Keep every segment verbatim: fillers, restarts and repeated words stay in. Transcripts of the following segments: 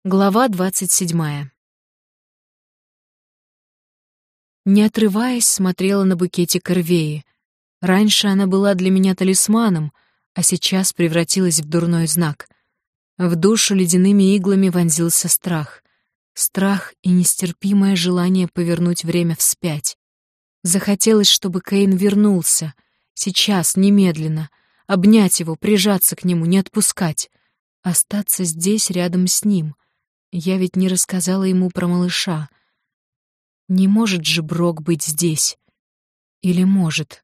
Глава двадцать седьмая. Не отрываясь, смотрела на букетик Эрвеи. Раньше она была для меня талисманом, а сейчас превратилась в дурной знак. В душу ледяными иглами вонзился страх. Страх и нестерпимое желание повернуть время вспять. Захотелось, чтобы Кейн вернулся. Сейчас, немедленно. Обнять его, прижаться к нему, не отпускать. Остаться здесь, рядом с ним. Я ведь не рассказала ему про малыша. Не может же Брок быть здесь. Или может?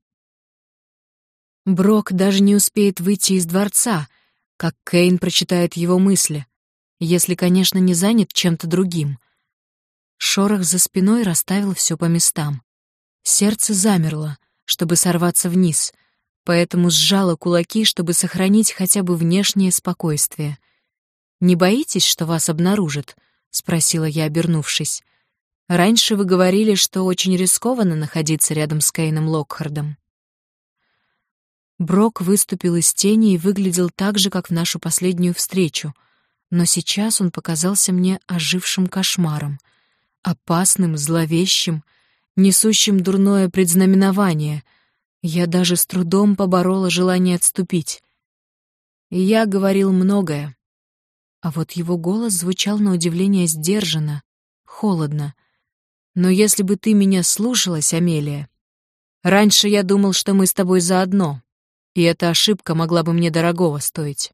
Брок даже не успеет выйти из дворца, как Кейн прочитает его мысли, если, конечно, не занят чем-то другим. Шорох за спиной расставил все по местам. Сердце замерло, чтобы сорваться вниз, поэтому сжало кулаки, чтобы сохранить хотя бы внешнее спокойствие. «Не боитесь, что вас обнаружат?» — спросила я, обернувшись. «Раньше вы говорили, что очень рискованно находиться рядом с Кейном Локхардом». Брок выступил из тени и выглядел так же, как в нашу последнюю встречу, но сейчас он показался мне ожившим кошмаром, опасным, зловещим, несущим дурное предзнаменование. Я даже с трудом поборола желание отступить. Я говорил многое. А вот его голос звучал на удивление сдержанно, холодно. «Но если бы ты меня слушалась, Амелия, раньше я думал, что мы с тобой заодно, и эта ошибка могла бы мне дорогого стоить».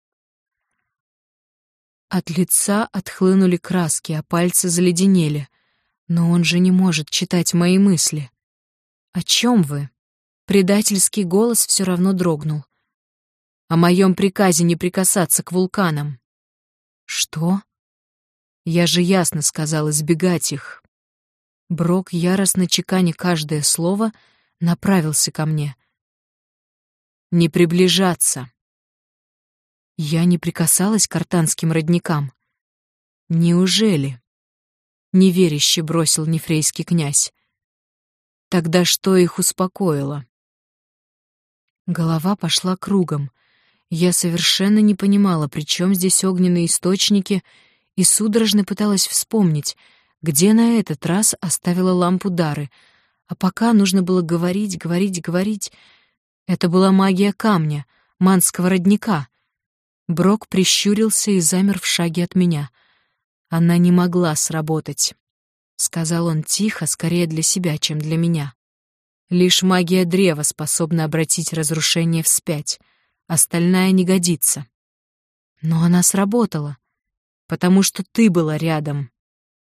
От лица отхлынули краски, а пальцы заледенели. Но он же не может читать мои мысли. «О чем вы?» Предательский голос все равно дрогнул. «О моем приказе не прикасаться к вулканам». «Что?» «Я же ясно сказал избегать их». Брок, яростно чеканя каждое слово, направился ко мне. «Не приближаться». Я не прикасалась к артанским родникам. «Неужели?» — неверяще бросил нефрейский князь. «Тогда что их успокоило?» Голова пошла кругом. Я совершенно не понимала, при чем здесь огненные источники, и судорожно пыталась вспомнить, где на этот раз оставила лампу Дары. А пока нужно было говорить, говорить, говорить. Это была магия камня, манского родника. Брок прищурился и замер в шаге от меня. «Она не могла сработать», — сказал он тихо, скорее для себя, чем для меня. «Лишь магия древа способна обратить разрушение вспять. Остальная не годится». «Но она сработала, потому что ты была рядом».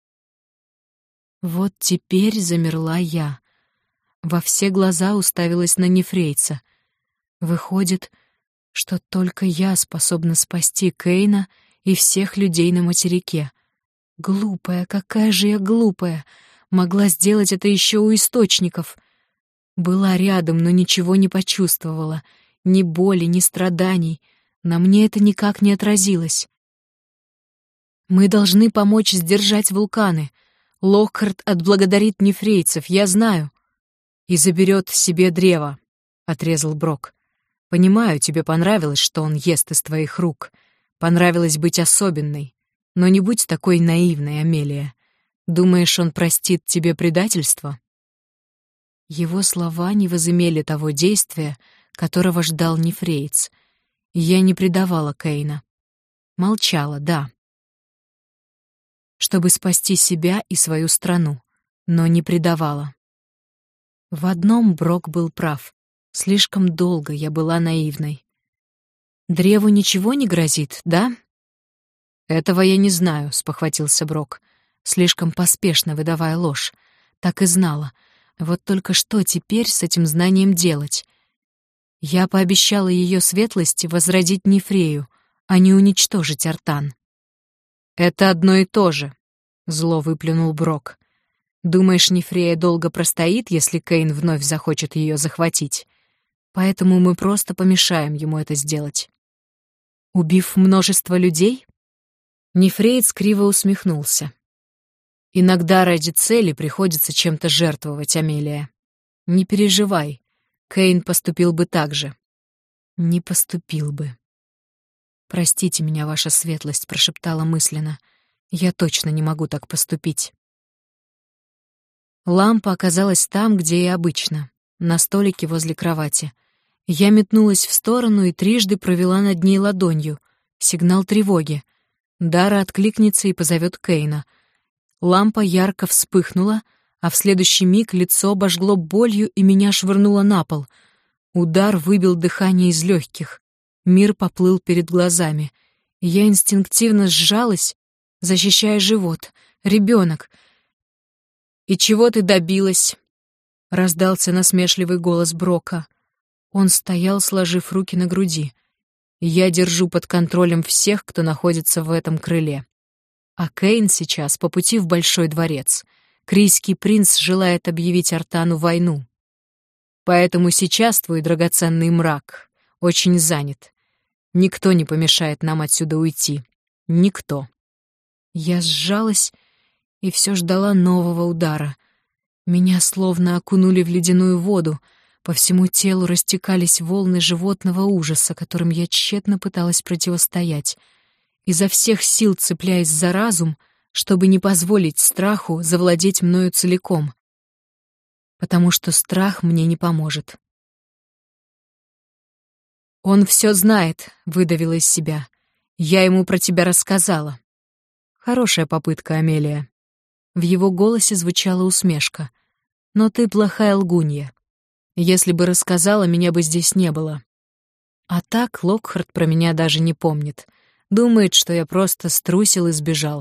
Вот теперь замерла я. Во все глаза уставилась на нефрейца. Выходит, что только я способна спасти Кейна и всех людей на материке. Глупая, какая же я глупая! Могла сделать это еще у источников. Была рядом, но ничего не почувствовала. Ни боли, ни страданий. На мне это никак не отразилось. Мы должны помочь сдержать вулканы. Локхард отблагодарит нефрейцев, я знаю. И заберет себе древо, — отрезал Брок. Понимаю, тебе понравилось, что он ест из твоих рук. Понравилось быть особенной. Но не будь такой наивной, Амелия. Думаешь, он простит тебе предательство? Его слова не возымели того действия, которого ждал нефреец. Я не предавала Кейна. Молчала, да. Чтобы спасти себя и свою страну, но не предавала. В одном Брок был прав. Слишком долго я была наивной. Древу ничего не грозит, да? Этого я не знаю, спохватился Брок, слишком поспешно выдавая ложь. Так и знала. Вот только что теперь с этим знанием делать? Я пообещала ее светлости возродить Нефрею, а не уничтожить Артан. «Это одно и то же», — зло выплюнул Брок. «Думаешь, Нефрея долго простоит, если Кейн вновь захочет ее захватить? Поэтому мы просто помешаем ему это сделать». «Убив множество людей?» Нефреец криво усмехнулся. «Иногда ради цели приходится чем-то жертвовать, Амелия. Не переживай, Кейн поступил бы так же». «Не поступил бы». «Простите меня, ваша светлость», — прошептала мысленно. Я точно не могу так поступить. Лампа оказалась там, где и обычно, на столике возле кровати. Я метнулась в сторону и трижды провела над ней ладонью. Сигнал тревоги. Дара откликнется и позовет Кейна. Лампа ярко вспыхнула, а в следующий миг лицо обожгло болью и меня швырнуло на пол. Удар выбил дыхание из легких. Мир поплыл перед глазами. Я инстинктивно сжалась, защищая живот. Ребенок. «И чего ты добилась?» — раздался насмешливый голос Брока. Он стоял, сложив руки на груди. «Я держу под контролем всех, кто находится в этом крыле. А Кейн сейчас по пути в Большой дворец. Крийский принц желает объявить Артану войну. Поэтому сейчас твой драгоценный мрак очень занят. Никто не помешает нам отсюда уйти. Никто». Я сжалась и все ждала нового удара. Меня словно окунули в ледяную воду, по всему телу растекались волны животного ужаса, которым я тщетно пыталась противостоять, изо всех сил цепляясь за разум, чтобы не позволить страху завладеть мною целиком, потому что страх мне не поможет. «Он все знает», — выдавила из себя. «Я ему про тебя рассказала». «Хорошая попытка, Амелия». В его голосе звучала усмешка. «Но ты плохая лгунья. Если бы рассказала, меня бы здесь не было. А так Локхард про меня даже не помнит. Думает, что я просто струсил и сбежал».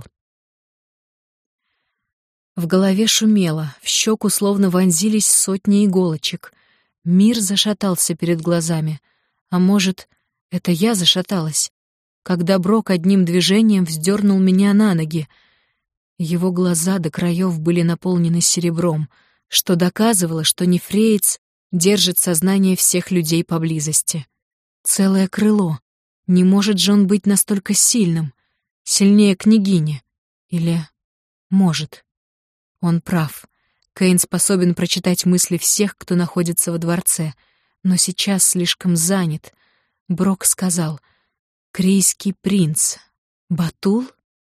В голове шумело, в щеку словно вонзились сотни иголочек. Мир зашатался перед глазами. А может, это я зашаталась, когда Брок одним движением вздернул меня на ноги. Его глаза до краев были наполнены серебром, что доказывало, что Нефреец держит сознание всех людей поблизости. Целое крыло. Не может же он быть настолько сильным, сильнее княгини. Или может. Он прав. Кейн способен прочитать мысли всех, кто находится во дворце, но сейчас слишком занят. Брок сказал: «Крийский принц. Батул?»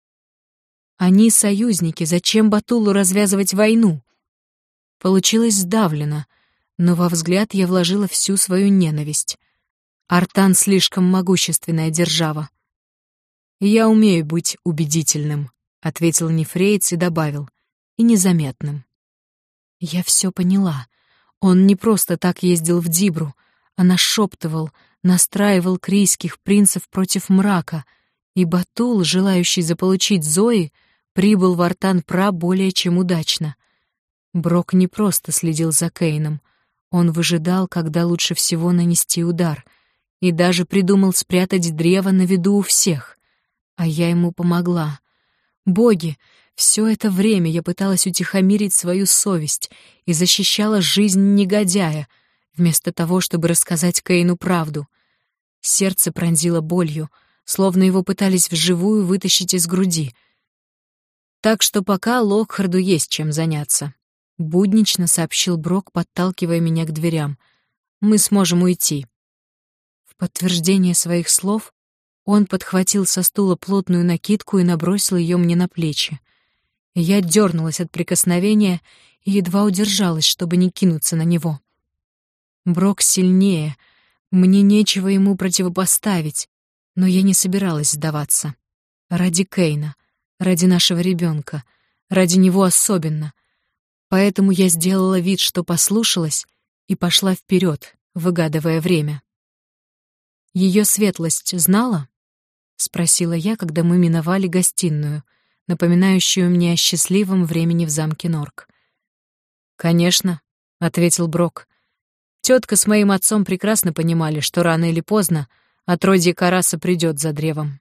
Они союзники, зачем Батулу развязывать войну? Получилось сдавленно, но во взгляд я вложила всю свою ненависть. Артан слишком могущественная держава. «Я умею быть убедительным», — ответил Нефреец и добавил, — «и незаметным». Я все поняла. Он не просто так ездил в Дибру, а нашептывал, настраивал крийских принцев против мрака, и Батул, желающий заполучить Зои, прибыл в Артан-Пра более чем удачно. Брок не просто следил за Кейном, он выжидал, когда лучше всего нанести удар, и даже придумал спрятать древо на виду у всех. А я ему помогла. Боги, все это время я пыталась утихомирить свою совесть и защищала жизнь негодяя, вместо того, чтобы рассказать Кейну правду. Сердце пронзило болью, словно его пытались вживую вытащить из груди. «Так что пока Локхарду есть чем заняться», — буднично сообщил Брок, подталкивая меня к дверям. «Мы сможем уйти». В подтверждение своих слов он подхватил со стула плотную накидку и набросил ее мне на плечи. Я дернулась от прикосновения и едва удержалась, чтобы не кинуться на него. Брок сильнее, мне нечего ему противопоставить, но я не собиралась сдаваться. Ради Кейна, ради нашего ребенка, ради него особенно. Поэтому я сделала вид, что послушалась, и пошла вперед, выгадывая время. «Ее светлость знала?» — спросила я, когда мы миновали гостиную, напоминающую мне о счастливом времени в замке Норк. «Конечно», — ответил Брок. «Тетка с моим отцом прекрасно понимали, что рано или поздно отродье Караса придет за древом».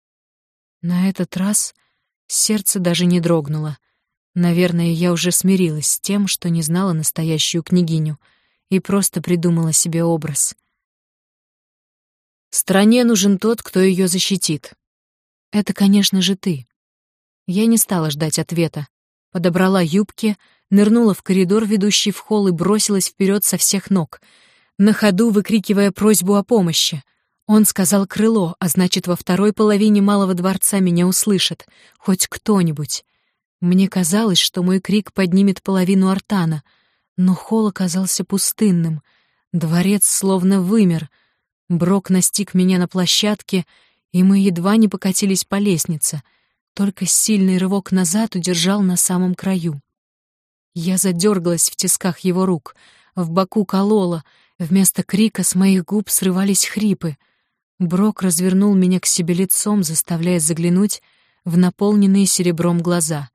На этот раз сердце даже не дрогнуло. Наверное, я уже смирилась с тем, что не знала настоящую княгиню, и просто придумала себе образ. «Стране нужен тот, кто ее защитит. Это, конечно же, ты». Я не стала ждать ответа. Подобрала юбки, нырнула в коридор, ведущий в холл, и бросилась вперед со всех ног, на ходу выкрикивая просьбу о помощи. Он сказал крыло, а значит, во второй половине Малого дворца меня услышат. Хоть кто-нибудь. Мне казалось, что мой крик поднимет половину Артана, но холл оказался пустынным. Дворец словно вымер. Брок настиг меня на площадке, и мы едва не покатились по лестнице. Только сильный рывок назад удержал на самом краю. Я задергалась в тисках его рук, в боку колола, вместо крика с моих губ срывались хрипы. Брок развернул меня к себе лицом, заставляя заглянуть в наполненные серебром глаза.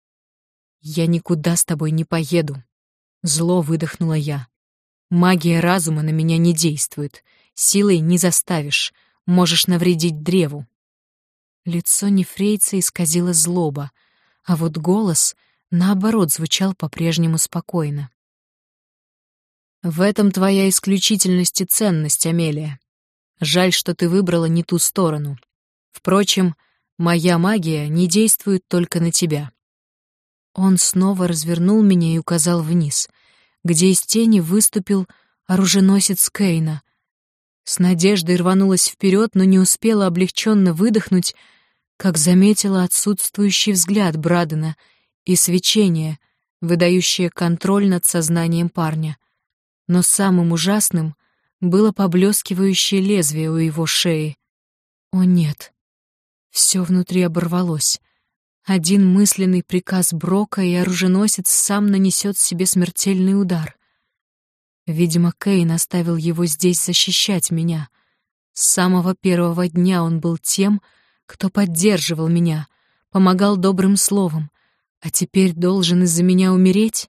«Я никуда с тобой не поеду», — зло выдохнула я. «Магия разума на меня не действует. Силой не заставишь. Можешь навредить древу». Лицо нефрейца исказило злоба, а вот голос, наоборот, звучал по-прежнему спокойно. «В этом твоя исключительность и ценность, Амелия. Жаль, что ты выбрала не ту сторону. Впрочем, моя магия не действует только на тебя». Он снова развернул меня и указал вниз, где из тени выступил оруженосец Кейна. С надеждой рванулась вперед, но не успела облегченно выдохнуть, как заметила отсутствующий взгляд Брадена и свечение, выдающее контроль над сознанием парня. Но самым ужасным было поблескивающее лезвие у его шеи. О нет! Все внутри оборвалось. Один мысленный приказ Брока, и оруженосец сам нанесет себе смертельный удар. Видимо, Кейн оставил его здесь защищать меня. С самого первого дня он был тем, кто поддерживал меня, помогал добрым словом, а теперь должен из-за меня умереть?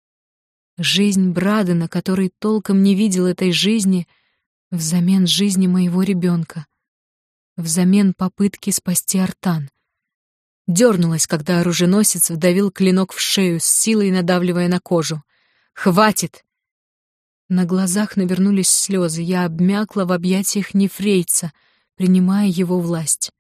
Жизнь Брадена, который толком не видел этой жизни, взамен жизни моего ребенка, взамен попытки спасти Артан. Дёрнулась, когда оруженосец вдавил клинок в шею, с силой надавливая на кожу. «Хватит!» На глазах навернулись слезы, я обмякла в объятиях нефрейца, принимая его власть.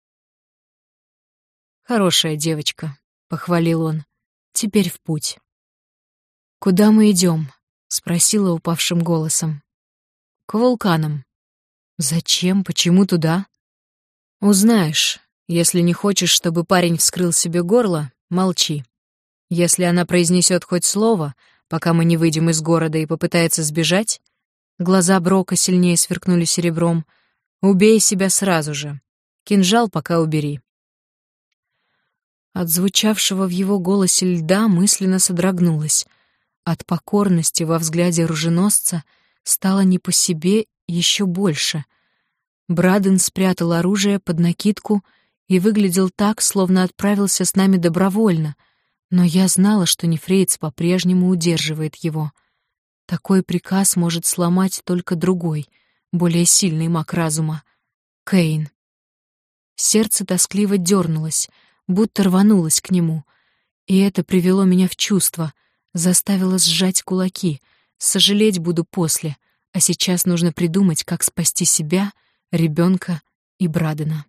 «Хорошая девочка», — похвалил он. «Теперь в путь». «Куда мы идем?» — спросила упавшим голосом. «К вулканам». «Зачем? Почему туда?» «Узнаешь. Если не хочешь, чтобы парень вскрыл себе горло, молчи. Если она произнесет хоть слово, пока мы не выйдем из города, и попытается сбежать, глаза Брока сильнее сверкнули серебром, убей себя сразу же. Кинжал пока убери». От звучавшего в его голосе льда мысленно содрогнулась. От покорности во взгляде оруженосца стало не по себе еще больше. Браден спрятал оружие под накидку и выглядел так, словно отправился с нами добровольно, но я знала, что нефреец по-прежнему удерживает его. Такой приказ может сломать только другой, более сильный маг разума — Кейн. Сердце тоскливо дернулось, будто рванулось к нему, и это привело меня в чувство, заставило сжать кулаки. Сожалеть буду после, а сейчас нужно придумать, как спасти себя, ребенка и Брадена.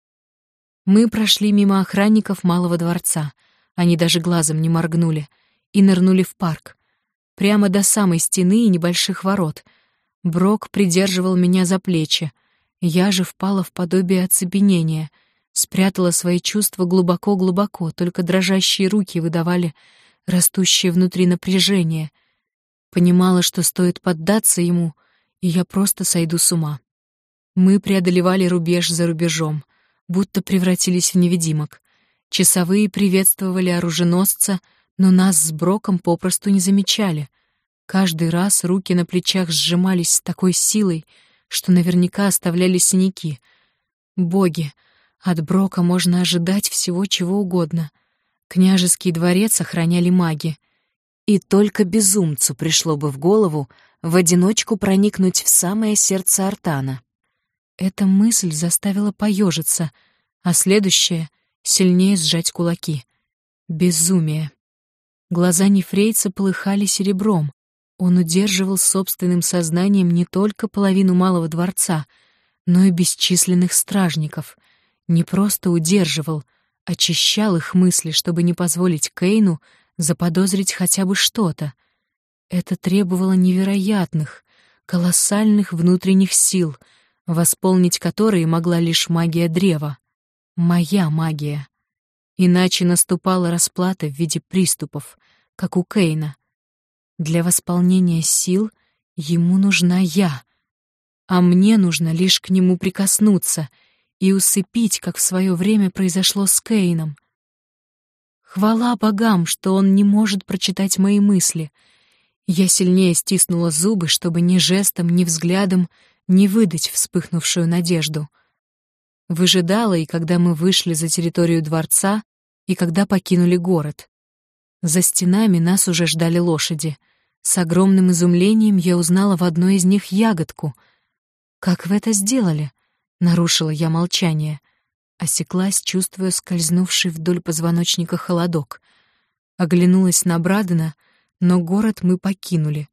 Мы прошли мимо охранников Малого дворца, они даже глазом не моргнули, и нырнули в парк. Прямо до самой стены и небольших ворот. Брок придерживал меня за плечи. Я же впала в подобие оцепенения, спрятала свои чувства глубоко-глубоко, только дрожащие руки выдавали растущее внутри напряжение. Понимала, что стоит поддаться ему, и я просто сойду с ума. Мы преодолевали рубеж за рубежом, будто превратились в невидимок. Часовые приветствовали оруженосца, но нас с Броком попросту не замечали. Каждый раз руки на плечах сжимались с такой силой, что наверняка оставляли синяки. Боги, от Брока можно ожидать всего чего угодно. Княжеский дворец охраняли маги. И только безумцу пришло бы в голову в одиночку проникнуть в самое сердце Артана. Эта мысль заставила поежиться, а следующая — сильнее сжать кулаки. Безумие. Глаза нефрейца полыхали серебром. Он удерживал собственным сознанием не только половину Малого дворца, но и бесчисленных стражников. Не просто удерживал, очищал их мысли, чтобы не позволить Кейну заподозрить хотя бы что-то. Это требовало невероятных, колоссальных внутренних сил, восполнить которые могла лишь магия древа. Моя магия. Иначе наступала расплата в виде приступов, как у Кейна. Для восполнения сил ему нужна я, а мне нужно лишь к нему прикоснуться и усыпить, как в свое время произошло с Кейном. Хвала богам, что он не может прочитать мои мысли. Я сильнее стиснула зубы, чтобы ни жестом, ни взглядом не выдать вспыхнувшую надежду. Выжидала и когда мы вышли за территорию дворца, и когда покинули город. За стенами нас уже ждали лошади. С огромным изумлением я узнала в одной из них ягодку. «Как вы это сделали?» — нарушила я молчание. Осеклась, чувствуя скользнувший вдоль позвоночника холодок. Оглянулась на Брадена, но город мы покинули.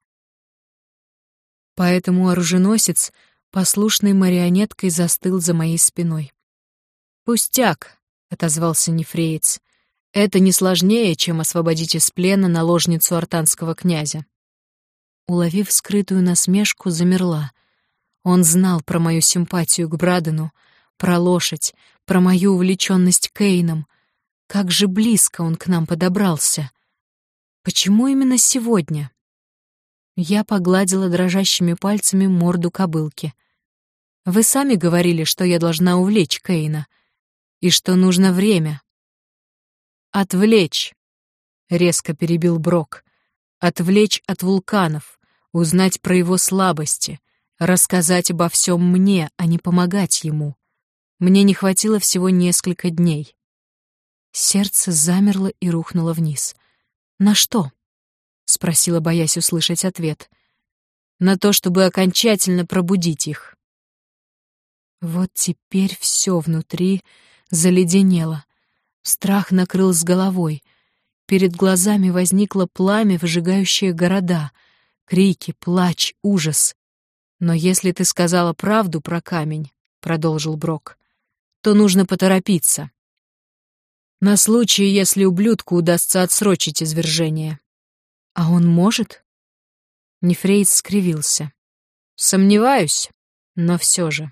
Поэтому оруженосец послушной марионеткой застыл за моей спиной. «Пустяк!» — отозвался нефреец. «Это не сложнее, чем освободить из плена наложницу артанского князя». Уловив скрытую насмешку, замерла. Он знал про мою симпатию к Брадену, про лошадь, про мою увлеченность Кейном. Как же близко он к нам подобрался. Почему именно сегодня? Я погладила дрожащими пальцами морду кобылки. «Вы сами говорили, что я должна увлечь Кейна, и что нужно время». «Отвлечь», — резко перебил Брок. «Отвлечь от вулканов, узнать про его слабости, рассказать обо всем мне, а не помогать ему. Мне не хватило всего несколько дней». Сердце замерло и рухнуло вниз. «На что?» — спросила, боясь услышать ответ. «На то, чтобы окончательно пробудить их». Вот теперь все внутри заледенело. Страх накрыл с головой. Перед глазами возникло пламя, выжигающее города. Крики, плач, ужас. «Но если ты сказала правду про камень, — продолжил Брок, — то нужно поторопиться. На случай, если ублюдку удастся отсрочить извержение». «А он может?» Нефреец скривился. «Сомневаюсь, но все же».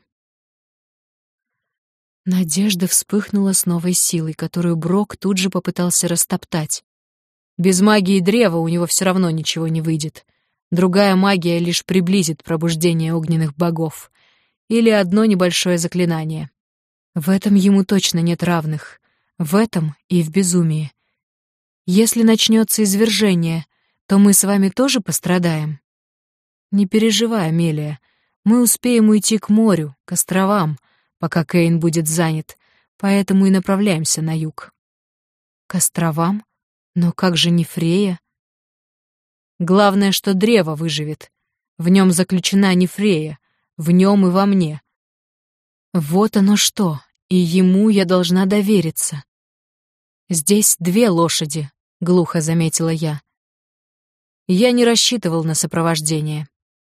Надежда вспыхнула с новой силой, которую Брок тут же попытался растоптать. Без магии древа у него все равно ничего не выйдет. Другая магия лишь приблизит пробуждение огненных богов. Или одно небольшое заклинание. В этом ему точно нет равных. В этом и в безумии. Если начнется извержение, то мы с вами тоже пострадаем. Не переживай, Амелия. Мы успеем уйти к морю, к островам, пока Кейн будет занят, поэтому и направляемся на юг. К островам? Но как же Нефрея? Главное, что древо выживет. В нем заключена Нефрея, в нем и во мне. Вот оно что, и ему я должна довериться. Здесь две лошади, — глухо заметила я. Я не рассчитывал на сопровождение.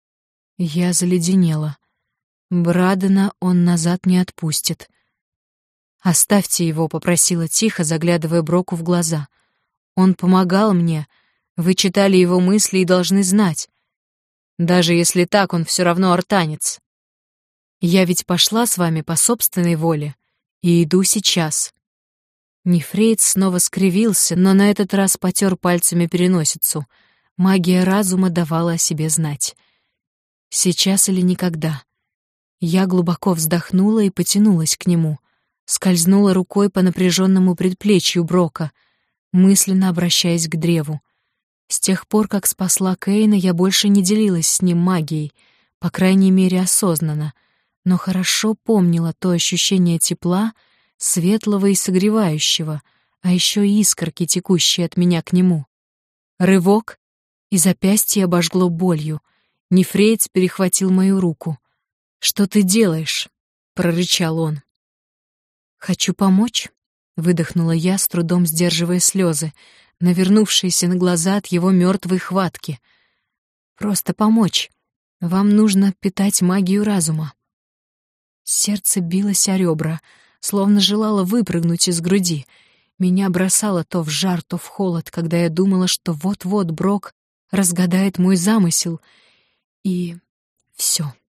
Я заледенела. Брадена он назад не отпустит. «Оставьте его», — попросила тихо, заглядывая Броку в глаза. «Он помогал мне. Вы читали его мысли и должны знать. Даже если так, он все равно артанец. Я ведь пошла с вами по собственной воле и иду сейчас». Нефреец снова скривился, но на этот раз потер пальцами переносицу. Магия разума давала о себе знать. Сейчас или никогда. Я глубоко вздохнула и потянулась к нему, скользнула рукой по напряженному предплечью Брока, мысленно обращаясь к древу. С тех пор, как спасла Кейна, я больше не делилась с ним магией, по крайней мере, осознанно, но хорошо помнила то ощущение тепла, светлого и согревающего, а еще искорки, текущие от меня к нему. Рывок, и запястье обожгло болью. Нефреец перехватил мою руку. «Что ты делаешь?» — прорычал он. «Хочу помочь», — выдохнула я, с трудом сдерживая слезы, навернувшиеся на глаза от его мертвой хватки. «Просто помочь. Вам нужно питать магию разума». Сердце билось о ребра, словно желало выпрыгнуть из груди. Меня бросало то в жар, то в холод, когда я думала, что вот-вот Брок разгадает мой замысел. И все.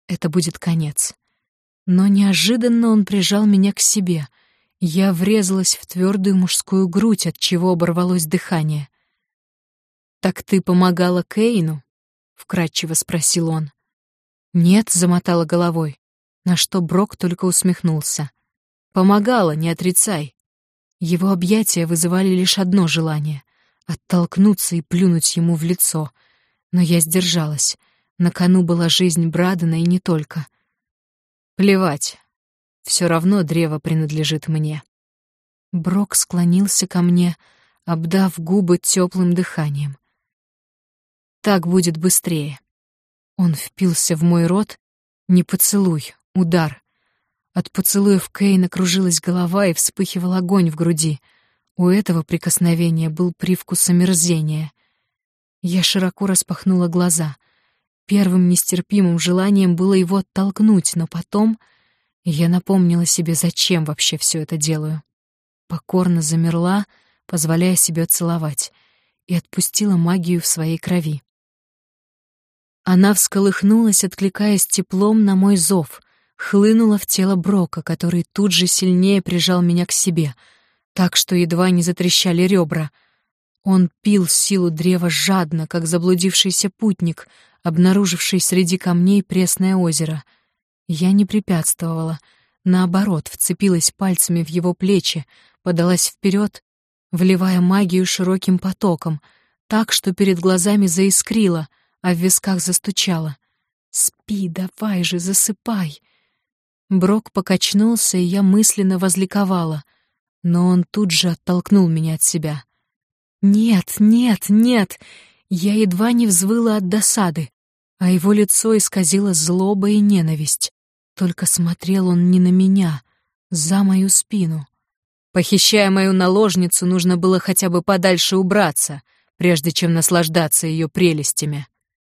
это будет конец. Но неожиданно он прижал меня к себе. Я врезалась в твердую мужскую грудь, от чего оборвалось дыхание. «Так ты помогала Кейну?» — вкратчиво спросил он. «Нет», — замотала головой, на что Брок только усмехнулся. «Помогала, не отрицай». Его объятия вызывали лишь одно желание — оттолкнуться и плюнуть ему в лицо. Но я сдержалась. На кону была жизнь Брадена и не только. «Плевать. Все равно древо принадлежит мне». Брок склонился ко мне, обдав губы теплым дыханием. «Так будет быстрее». Он впился в мой рот. Не поцелуй, удар. От поцелуев Кейна кружилась голова и вспыхивал огонь в груди. У этого прикосновения был привкус омерзения. Я широко распахнула глаза. Первым нестерпимым желанием было его оттолкнуть, но потом я напомнила себе, зачем вообще все это делаю. Покорно замерла, позволяя себе целовать, и отпустила магию в своей крови. Она всколыхнулась, откликаясь теплом на мой зов, хлынула в тело Брока, который тут же сильнее прижал меня к себе, так что едва не затрещали ребра. Он пил силу древа жадно, как заблудившийся путник, обнаруживший среди камней пресное озеро. Я не препятствовала, наоборот, вцепилась пальцами в его плечи, подалась вперед, вливая магию широким потоком, так, что перед глазами заискрило, а в висках застучало. «Спи, давай же, засыпай!» Брок покачнулся, и я мысленно возликовала, но он тут же оттолкнул меня от себя. «Нет, нет, нет!» Я едва не взвыла от досады, а его лицо исказило злоба и ненависть. Только смотрел он не на меня, за мою спину. Похищая мою наложницу, нужно было хотя бы подальше убраться, прежде чем наслаждаться ее прелестями.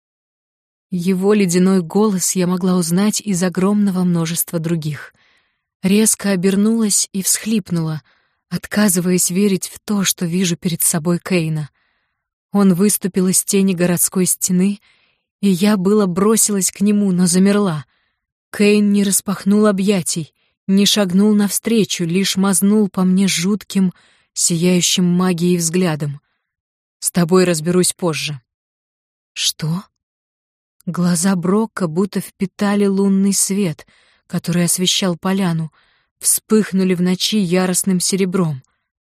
Его ледяной голос я могла узнать из огромного множества других. Резко обернулась и всхлипнула, отказываясь верить в то, что вижу перед собой Кейна. Он выступил из тени городской стены, и я было бросилась к нему, но замерла. Кейн не распахнул объятий, не шагнул навстречу, лишь мазнул по мне жутким, сияющим магией взглядом. «С тобой разберусь позже». «Что?» Глаза Брока будто впитали лунный свет, который освещал поляну, вспыхнули в ночи яростным серебром.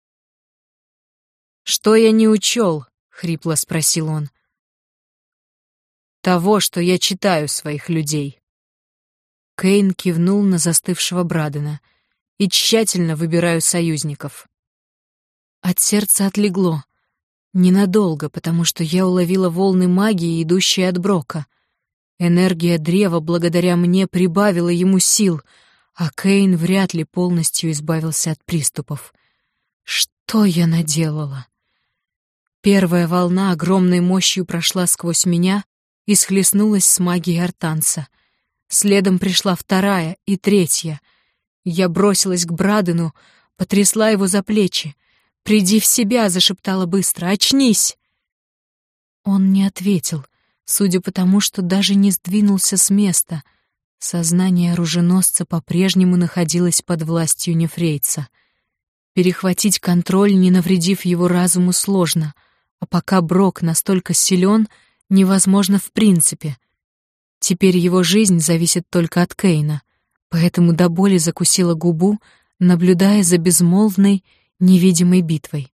«Что я не учел?» — хрипло спросил он. «Того, что я читаю своих людей». Кейн кивнул на застывшего Брадена. «И тщательно выбираю союзников». От сердца отлегло. Ненадолго, потому что я уловила волны магии, идущие от Брока. Энергия древа благодаря мне прибавила ему сил, а Кейн вряд ли полностью избавился от приступов. Что я наделала? Первая волна огромной мощью прошла сквозь меня и схлестнулась с магией артанца. Следом пришла вторая и третья. Я бросилась к Брадену, потрясла его за плечи. «Приди в себя!» — зашептала быстро. «Очнись!» Он не ответил, судя по тому, что даже не сдвинулся с места. Сознание оруженосца по-прежнему находилось под властью нефрейца. Перехватить контроль, не навредив его разуму, сложно, а пока Брок настолько силен, невозможно в принципе. Теперь его жизнь зависит только от Кейна, поэтому до боли закусила губу, наблюдая за безмолвной, невидимой битвой.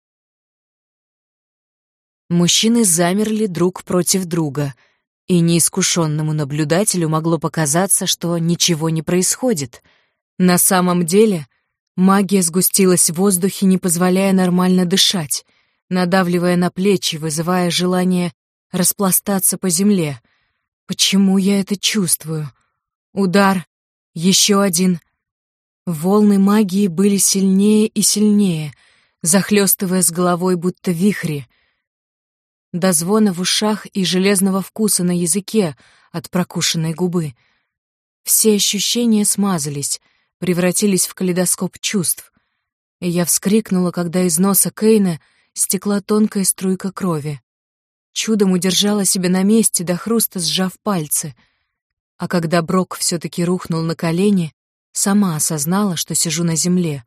Мужчины замерли друг против друга, и неискушенному наблюдателю могло показаться, что ничего не происходит. На самом деле магия сгустилась в воздухе, не позволяя нормально дышать, надавливая на плечи, вызывая желание распластаться по земле. Почему я это чувствую? Удар, еще один. Волны магии были сильнее и сильнее, захлестывая с головой будто вихри. До звона в ушах и железного вкуса на языке от прокушенной губы. Все ощущения смазались, превратились в калейдоскоп чувств. И я вскрикнула, когда из носа Кейна стекла тонкая струйка крови. Чудом удержала себя на месте, до хруста сжав пальцы. А когда Брок все-таки рухнул на колени, сама осознала, что сижу на земле.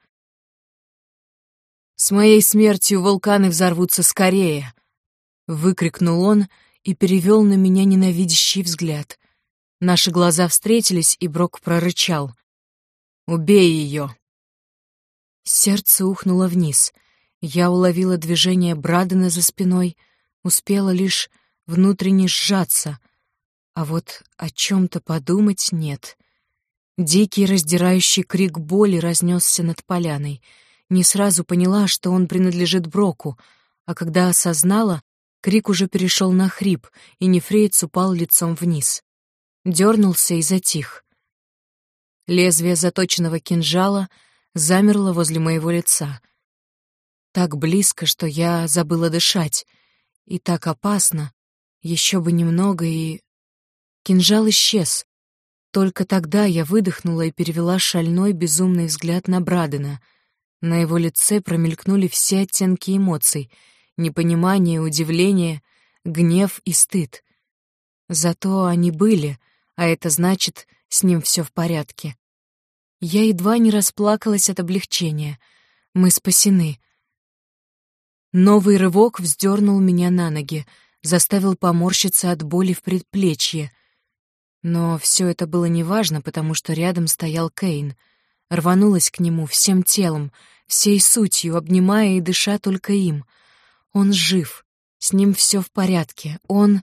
«С моей смертью вулканы взорвутся скорее!» — выкрикнул он и перевел на меня ненавидящий взгляд. Наши глаза встретились, и Брок прорычал: «Убей ее!» Сердце ухнуло вниз. Я уловила движение Брадена за спиной, успела лишь внутренне сжаться, а вот о чем-то подумать нет. Дикий раздирающий крик боли разнесся над поляной. Не сразу поняла, что он принадлежит Броку, а когда осознала, крик уже перешел на хрип, и нефреец упал лицом вниз. Дернулся и затих. Лезвие заточенного кинжала замерло возле моего лица. Так близко, что я забыла дышать. И так опасно. Еще бы немного, и... Кинжал исчез. Только тогда я выдохнула и перевела шальной, безумный взгляд на Брадена. На его лице промелькнули все оттенки эмоций: непонимание, удивление, гнев и стыд. Зато они были, а это значит, с ним все в порядке. Я едва не расплакалась от облегчения. Мы спасены. Новый рывок вздернул меня на ноги, заставил поморщиться от боли в предплечье. Но все это было неважно, потому что рядом стоял Кейн. Рванулась к нему всем телом, всей сутью, обнимая и дыша только им. Он жив, с ним все в порядке, он...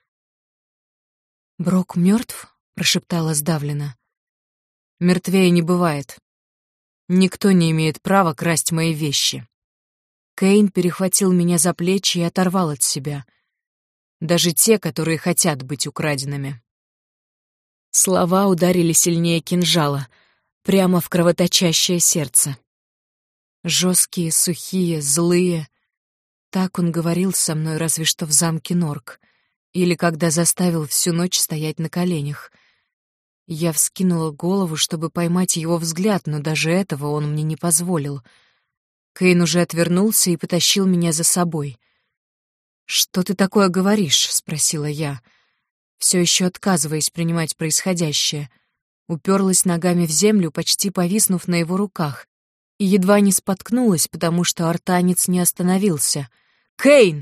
«Брок мертв?» — прошептала сдавленно. «Мертвее не бывает. Никто не имеет права красть мои вещи». Кейн перехватил меня за плечи и оторвал от себя. Даже те, которые хотят быть украденными. Слова ударили сильнее кинжала, прямо в кровоточащее сердце. Жесткие, сухие, злые. Так он говорил со мной разве что в замке Норк, или когда заставил всю ночь стоять на коленях. Я вскинула голову, чтобы поймать его взгляд, но даже этого он мне не позволил. Кейн уже отвернулся и потащил меня за собой. «Что ты такое говоришь?» — спросила я, все еще отказываясь принимать происходящее. Уперлась ногами в землю, почти повиснув на его руках, и едва не споткнулась, потому что артанец не остановился. «Кейн!»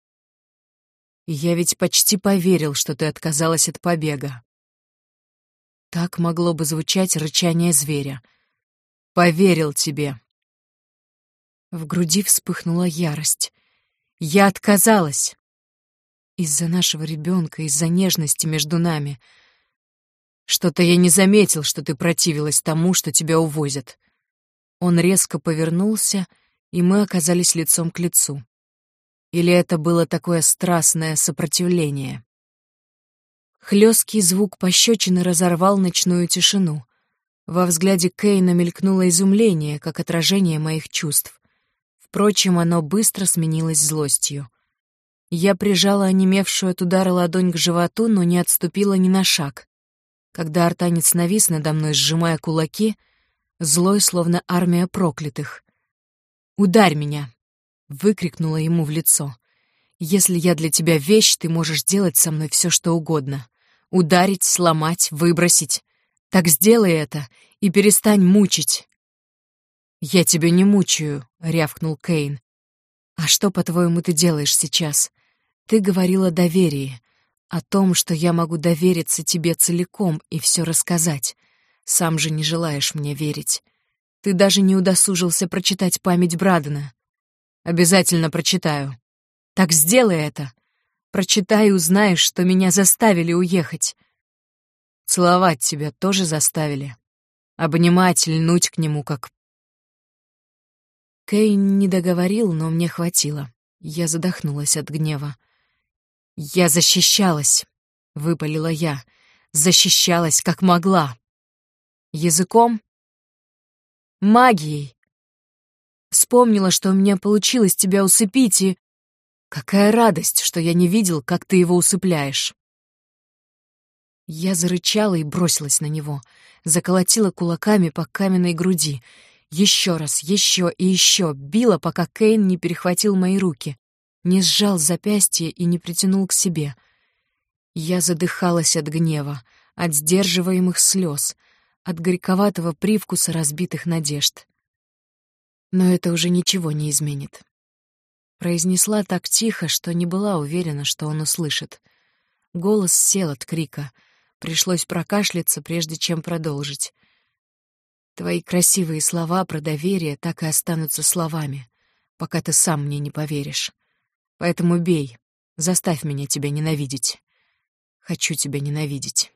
«Я ведь почти поверил, что ты отказалась от побега». Так могло бы звучать рычание зверя. «Поверил тебе». В груди вспыхнула ярость. Я отказалась. Из-за нашего ребенка, из-за нежности между нами. Что-то я не заметил, что ты противилась тому, что тебя увозят. Он резко повернулся, и мы оказались лицом к лицу. Или это было такое страстное сопротивление? Хлесткий звук пощечины разорвал ночную тишину. Во взгляде Кейна мелькнуло изумление, как отражение моих чувств. Впрочем, оно быстро сменилось злостью. Я прижала онемевшую от удара ладонь к животу, но не отступила ни на шаг. Когда артанец навис надо мной, сжимая кулаки, злой, словно армия проклятых. «Ударь меня!» — выкрикнула ему в лицо. «Если я для тебя вещь, ты можешь делать со мной все, что угодно. Ударить, сломать, выбросить. Так сделай это и перестань мучить». «Я тебя не мучаю», — рявкнул Кейн. «А что, по-твоему, ты делаешь сейчас? Ты говорила о доверии, о том, что я могу довериться тебе целиком и все рассказать. Сам же не желаешь мне верить. Ты даже не удосужился прочитать память Брадена. Обязательно прочитаю. Так сделай это. Прочитай и узнаешь, что меня заставили уехать. Целовать тебя тоже заставили. Обнимать, льнуть к нему, как...» Кейн не договорил, но мне хватило. Я задохнулась от гнева. «Я защищалась», — выпалила я. «Защищалась, как могла». «Языком?» «Магией. Вспомнила, что у меня получилось тебя усыпить, и... Какая радость, что я не видел, как ты его усыпляешь». Я зарычала и бросилась на него, заколотила кулаками по каменной груди. Еще раз, еще и еще била, пока Кейн не перехватил мои руки, не сжал запястье и не притянул к себе. Я задыхалась от гнева, от сдерживаемых слез, от горьковатого привкуса разбитых надежд. Но это уже ничего не изменит. Произнесла так тихо, что не была уверена, что он услышит. Голос сел от крика. Пришлось прокашляться, прежде чем продолжить. Твои красивые слова про доверие так и останутся словами, пока ты сам мне не поверишь. Поэтому бей, заставь меня тебя ненавидеть. Хочу тебя ненавидеть.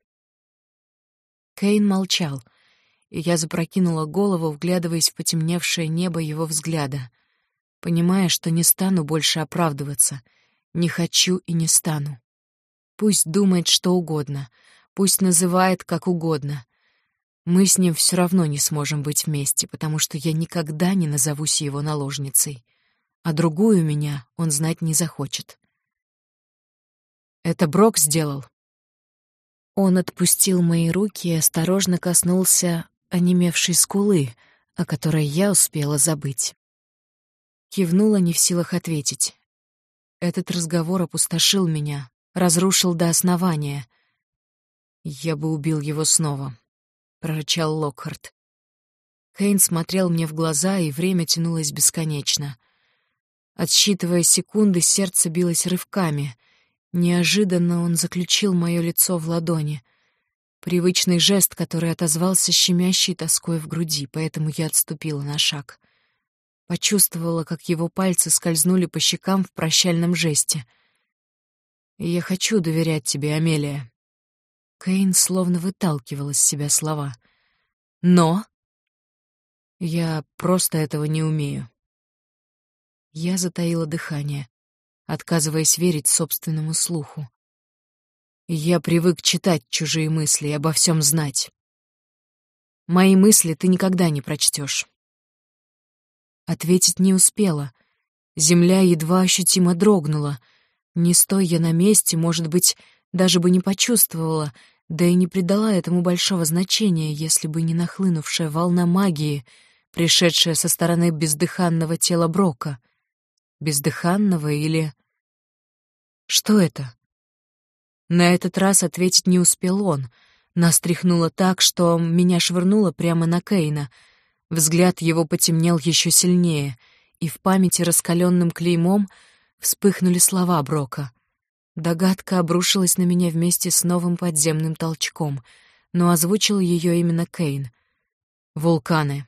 Кейн молчал, и я запрокинула голову, вглядываясь в потемневшее небо его взгляда, понимая, что не стану больше оправдываться, не хочу и не стану. Пусть думает что угодно, пусть называет как угодно. Мы с ним все равно не сможем быть вместе, потому что я никогда не назовусь его наложницей, а другую меня он знать не захочет. Это Брок сделал. Он отпустил мои руки и осторожно коснулся онемевшей скулы, о которой я успела забыть. Кивнула, не в силах ответить. Этот разговор опустошил меня, разрушил до основания. Я бы убил его снова, — прорычал Локхарт. Кейн смотрел мне в глаза, и время тянулось бесконечно. Отсчитывая секунды, сердце билось рывками. Неожиданно он заключил мое лицо в ладони. Привычный жест, который отозвался щемящей тоской в груди, поэтому я отступила на шаг. Почувствовала, как его пальцы скользнули по щекам в прощальном жесте. «Я хочу доверять тебе, Амелия». Кейн словно выталкивал из себя слова. «Но...» «Я просто этого не умею». Я затаила дыхание, отказываясь верить собственному слуху. Я привык читать чужие мысли и обо всем знать. Мои мысли ты никогда не прочтешь. Ответить не успела. Земля едва ощутимо дрогнула. Не стоя я на месте, может быть, даже бы не почувствовала, да и не придала этому большого значения, если бы не нахлынувшая волна магии, пришедшая со стороны бездыханного тела Брока. Бездыханного или... Что это? На этот раз ответить не успел он. Нас тряхнуло так, что меня швырнуло прямо на Кейна. Взгляд его потемнел еще сильнее, и в памяти раскаленным клеймом вспыхнули слова Брока. Догадка обрушилась на меня вместе с новым подземным толчком, но озвучил ее именно Кейн. «Вулканы.